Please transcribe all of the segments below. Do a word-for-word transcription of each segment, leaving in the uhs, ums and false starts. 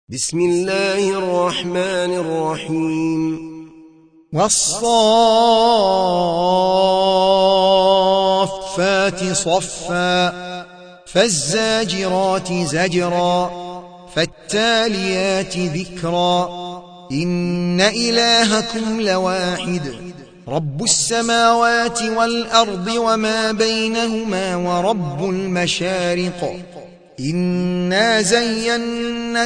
بسم الله الرحمن الرحيم والصافات صفا فالزاجرات زجرا فالتاليات ذكرا إن إلهكم لواحد رب السماوات والأرض وما بينهما ورب المشارق إنا زينا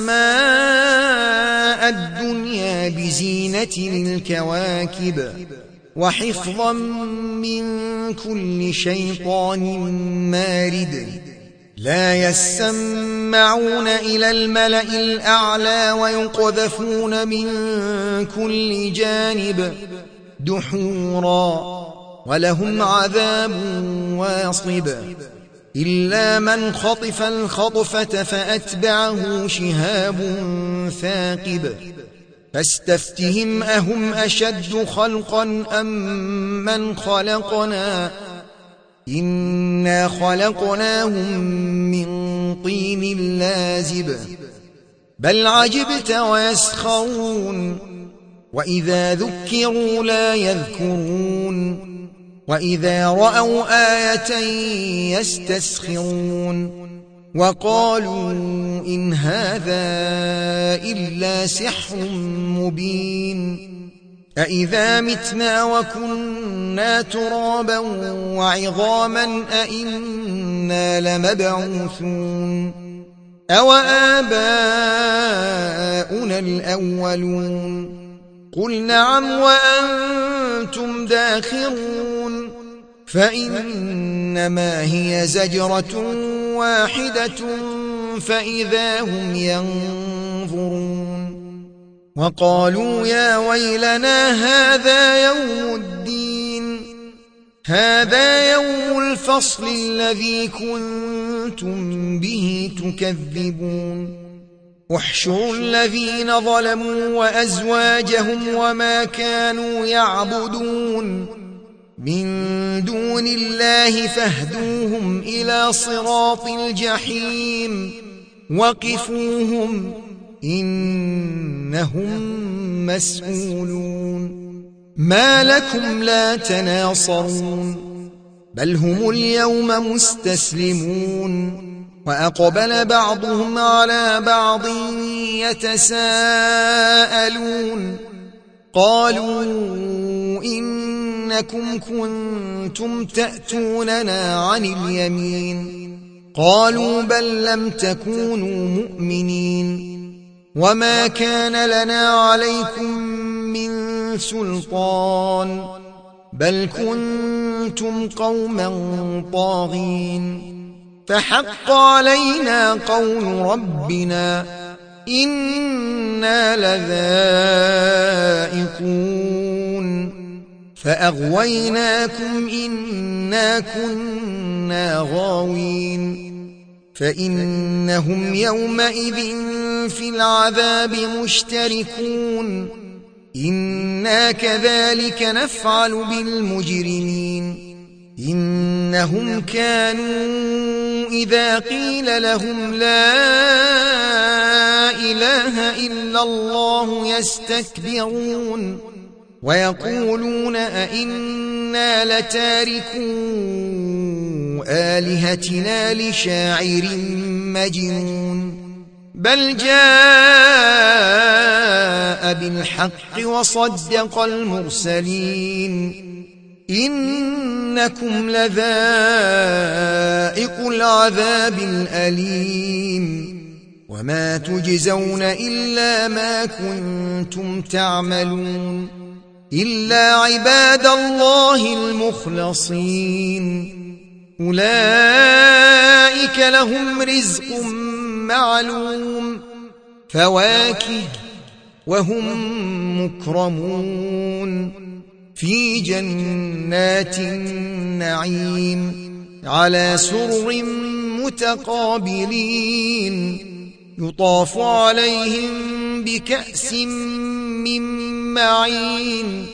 السماء الدنيا بزينة الكواكب وحفظا من كل شيطان مارد لا يسمعون إلى الملأ الأعلى ويقذفون من كل جانب دحورا ولهم عذاب واصب إلا من خطف الخطفة فأتبعه شهاب ثاقب فاستفتهم أهم أشد خلقا أم من خلقنا إنا خلقناهم من طين لازب بل عجبت ويسخرون وإذا ذكروا لا يذكرون وإذا رأوا آية يستسخرون وقالوا إن هذا إلا سحر مبين أإذا متنا وكنا ترابا وعظاما أإنا لمبعوثون أوآباؤنا الأولون قل نعم وأنتم داخرون فإنما هي زجرة واحدة فإذا هم ينظرون وقالوا يا ويلنا هذا يوم الدين هذا يوم الفصل الذي كنتم به تكذبون احشروا الذين ظلموا وأزواجهم وما كانوا يعبدون من دون الله فاهدوهم إلى صراط الجحيم وقفوهم إنهم مسؤولون ما لكم لا تناصرون بل هم اليوم مستسلمون وأقبل بعضهم على بعض يتساءلون قالوا إنكم كنتم تأتوننا عن اليمين قالوا بل لم تكونوا مؤمنين وما كان لنا عليكم من سلطان بل كنتم قوما طاغين فحق علينا قول ربنا إنا لذائقون فأغويناكم إنا كنا غاوين فإنهم يومئذ في العذاب مشتركون إنا كذلك نفعل بالمجرمين إنهم كانوا إذا قيل لهم لا إله إلا الله يستكبرون ويقولون أئنا لتاركو آلهتنا لشاعر مجنون بل جاء بالحق وصدق المرسلين إنكم لذائق العذاب الأليم وما تجزون إلا ما كنتم تعملون إلا عباد الله المخلصين أولئك لهم رزق معلوم فواكه وهم مكرمون في جنات النعيم على سرر متقابلين يطاف عليهم بكأس من معين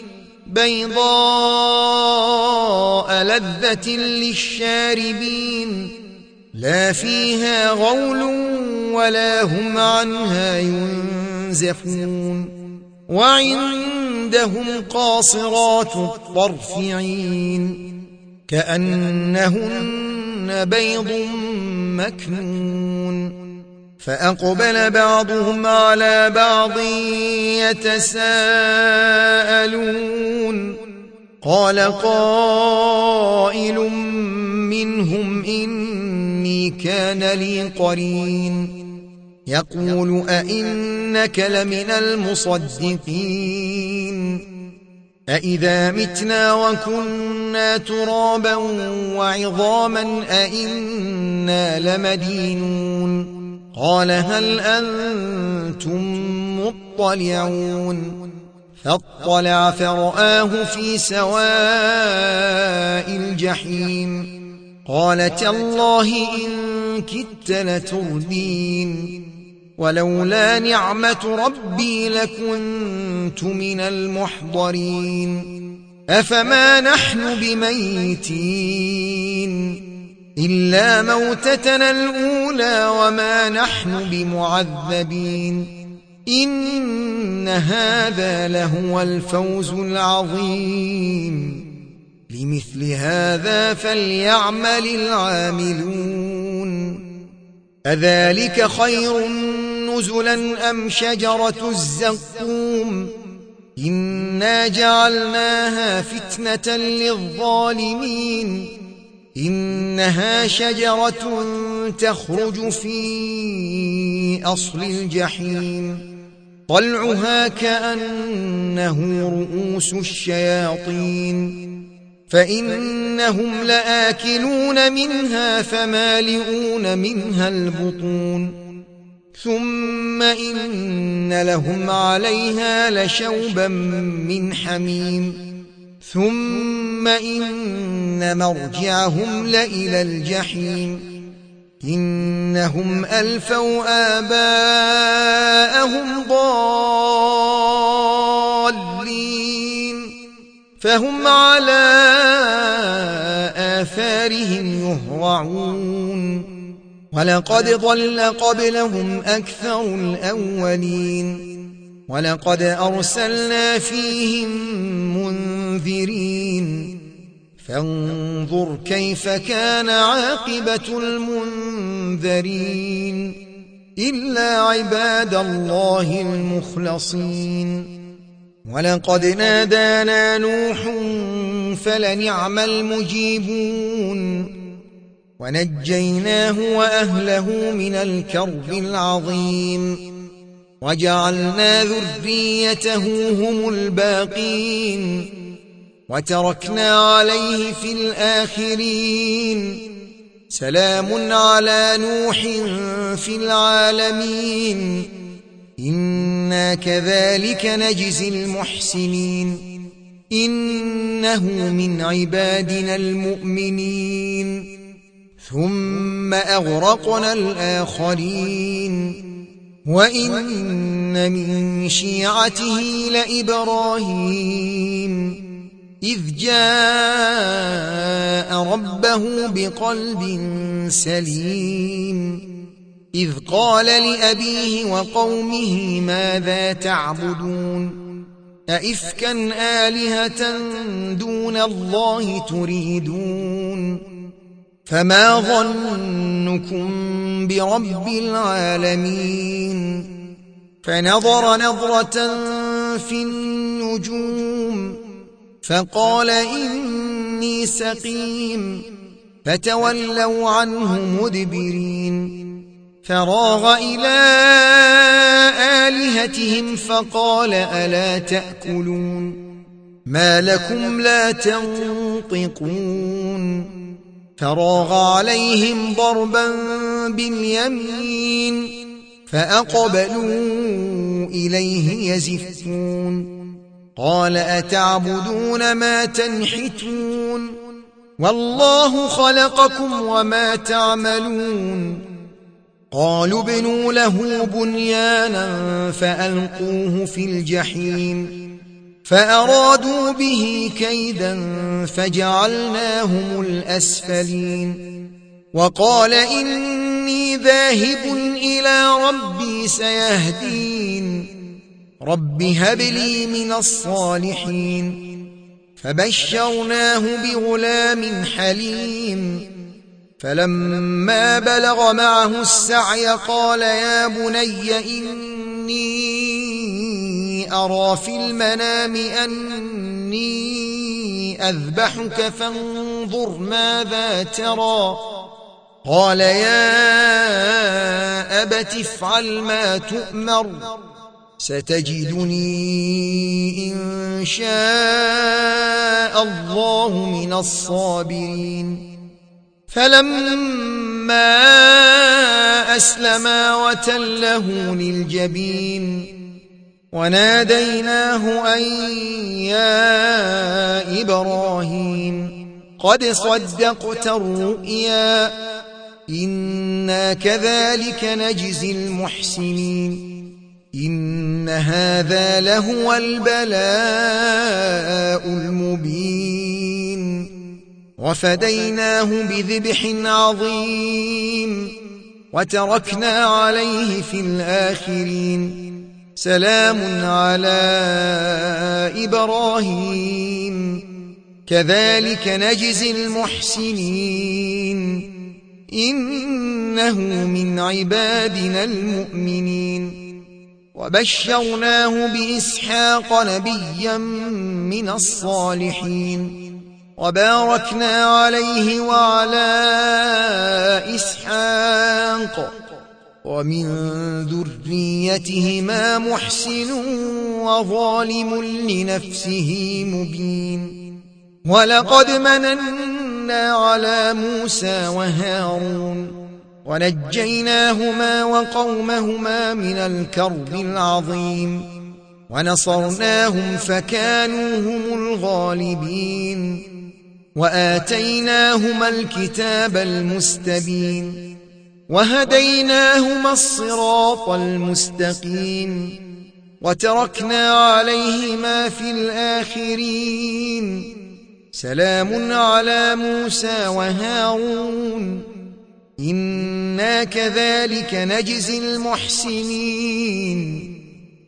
بيضاء لذة للشاربين لا فيها غول ولا هم عنها ينزفون وعندهم قاصرات الطرف عين كأنهن بيض مكنون فأقبل بعضهم على بعض يتساءلون قال قائل منهم إني كان لي قرين يقول أئنك لمن المصدقين أئذا متنا وكنا ترابا وعظاما أئنا لمدينون قال هل أنتم مطلعون فاطلع فرآه في سواء الجحيم قال تالله إن كدت لتردين ولولا نعمة ربي لكنت من المحضرين أفما نحن بميتين إلا موتتنا الأولى وما نحن بمعذبين إن هذا لهو الفوز العظيم لمثل هذا فليعمل العاملون أذلك خير نزلا أم شجرة الزقوم إنا جعلناها فتنة للظالمين إنها شجرة تخرج في أصل الجحيم طلعها كأنه رؤوس الشياطين فإنهم لآكلون منها فمالئون منها البطون ثم إن لهم عليها لشوبا من حميم ثم إن مرجعهم لإلى الجحيم إنهم ألفوا آباءهم ضالين فهم على آثارهم يهرعون ولقد ضل قبلهم أكثر الأولين ولقد أرسلنا فيهم منذرين فانظر كيف كان عاقبة المنذرين إلا عباد الله المخلصين ولقد نادانا نوح فلنعم المجيبون ونجيناه وأهله من الكرب العظيم وجعلنا ذريته هم الباقين وتركنا عليه في الآخرين سلام على نوح في العالمين إنا كذلك نجزي المحسنين إنه من عبادنا المؤمنين ثم أغرقنا الآخرين وإن من شيعته لإبراهيم إذ جاء ربه بقلب سليم إذ قال لأبيه وقومه ماذا تعبدون أئفكا آلهة دون الله تريدون فما ظنكم برب العالمين فنظر نظرة في النجوم فقال إني سقيم فتولوا عنه مدبرين فراغ إلى آلهتهم فقال ألا تأكلون ما لكم لا تنطقون فراغ عليهم ضربا باليمين فأقبلوا إليه يزفون قال أتعبدون ما تنحتون والله خلقكم وما تعملون قالوا ابنوا له بنيانا فألقوه في الجحيم فأرادوا به كيدا فجعلناهم الأسفلين وقال إني إني ذاهب إلى ربي سيهدين رب هب لي من الصالحين فبشرناه بغلام حليم فلما بلغ معه السعي قال يا بني إني أرى في المنام أني أذبحك فانظر ماذا ترى قال يا أبت افعل ما تؤمر ستجدني إن شاء الله من الصابرين فلما أسلما وتله للجبين وناديناه أن يا إبراهيم قد صدقت الرؤيا إنا كذلك نجزي المحسنين إن هذا لهو البلاء المبين وفديناه بذبح عظيم وتركنا عليه في الآخرين سلام على إبراهيم كذلك نجزي المحسنين إنه من عبادنا المؤمنين وبشرناه بإسحاق نبيا من الصالحين وباركنا عليه وعلى إسحاق ومن ذريتهما محسن وظالم لنفسه مبين ولقد مننا على موسى وهارون ونجيناهما وقومهما من الكرب العظيم ونصرناهم فكانوا هم الغالبين وآتيناهما الكتاب المستبين وهديناهما الصراط المستقيم وتركنا عليهما في الآخرين سلام على موسى وهارون إنا كذلك نجزي المحسنين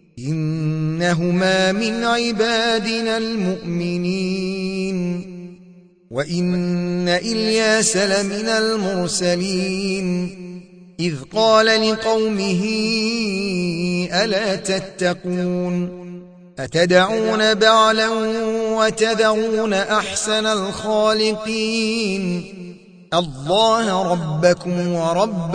إنهما من عبادنا المؤمنين وإن إلياس لمن المرسلين إذ قال لقومه ألا تتقون أتدعون بعلا وتذرون أحسن الخالقين الله ربكم ورب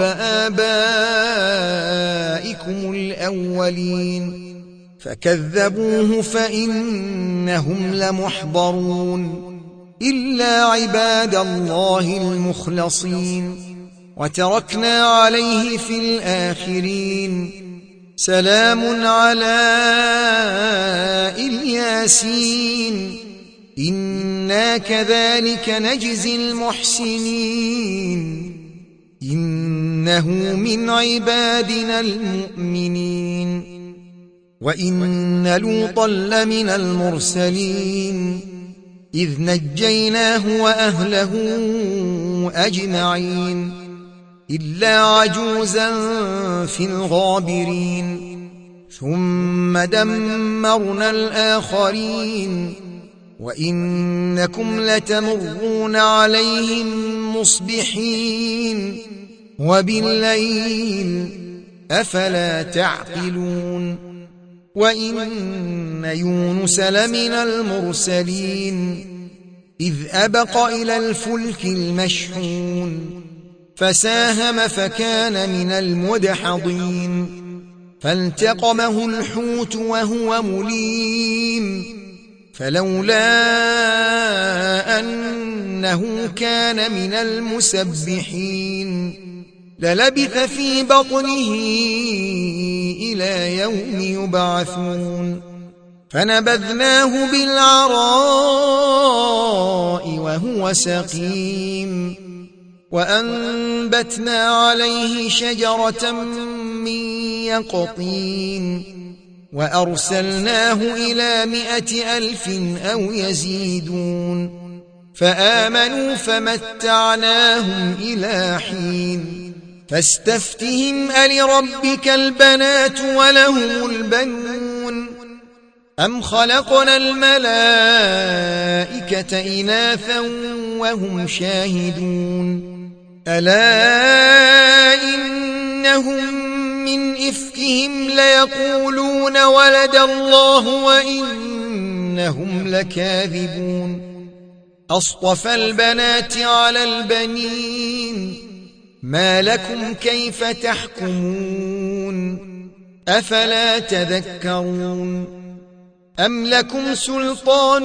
آبائكم الأولين فكذبوه فإنهم لمحضرون إلا عباد الله المخلصين وتركنا عليه في الآخرين سلام على الياسين إنا كذلك نجزي المحسنين إنه من عبادنا المؤمنين وإن لوطا لمن المرسلين إذ نجيناه وأهله أجمعين إلا عجوزا في الغابرين ثم دمرنا الآخرين وإنكم لتمرون عليهم مصبحين وبالليل أفلا تعقلون وإن يونس لمن المرسلين إذ أبق إلى الفلك المشحون فساهم فكان من المدحضين فالتقمه الحوت وهو مليم فلولا أنه كان من المسبحين للبث في بطنه إلى يوم يبعثون فنبذناه بالعراء وهو سقيم وأنبتنا عليه شجرة من يقطين وأرسلناه إلى مائة ألف أو يزيدون فآمنوا فمتعناهم إلى حين فاستفتهم ألربك البنات ولهم البنون أم خلقنا الملائكة إناثا وهم شاهدون ألا إنهم من إفكهم ليقولون ولد الله وإنهم لكاذبون أصطفى البنات على البنين ما لكم كيف تحكمون أفلا تذكرون أم لكم سلطان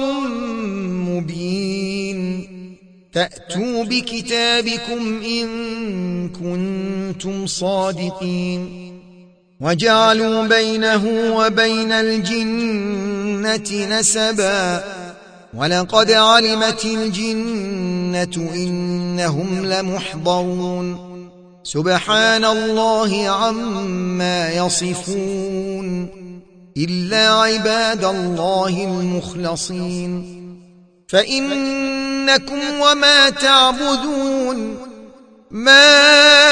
مبين فأتوا بكتابكم إن كنتم صادقين وجعلوا بينه وبين الجنة نسبا ولقد علمت الجنة إنهم لمحضرون سبحان الله عما يصفون إلا عباد الله المخلصين فإنكم وما تعبدون ما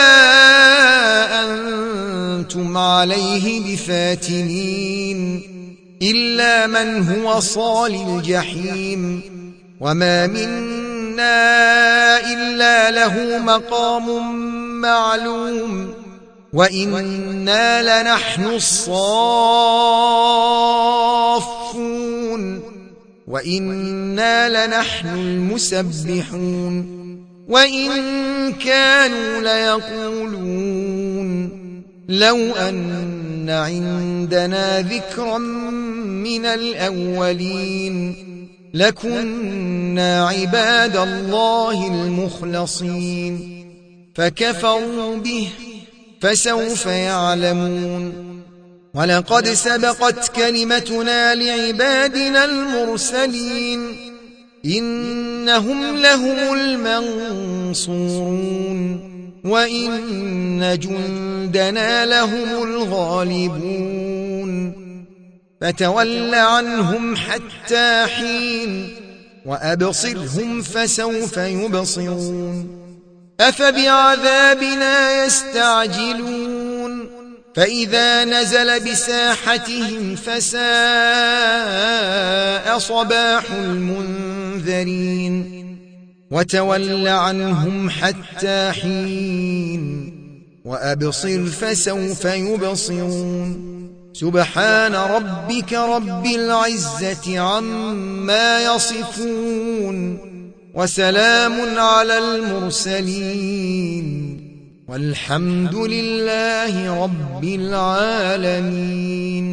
أنتم عليه بفاتنين إلا من هو صال الجحيم وما منا إلا له مقام معلوم وإنا لنحن الصافون وإنا لنحن المسبحون وإن كانوا ليقولون لو أن عندنا ذكرا من الأولين لكنا عباد الله المخلصين فكفروا به فسوف يعلمون ولقد سبقت كلمتنا لعبادنا المرسلين إنهم لهم المنصورون وإن جندنا لهم الغالبون فتول عنهم حتى حين وأبصرهم فسوف يبصرون أفبعذابنا يستعجلون فإذا نزل بساحتهم فساء صباح المنذرين وتول عنهم حتى حين وأبصر فسوف يبصرون سبحان ربك رب العزة عما يصفون وسلام على المرسلين والحمد لله رب العالمين.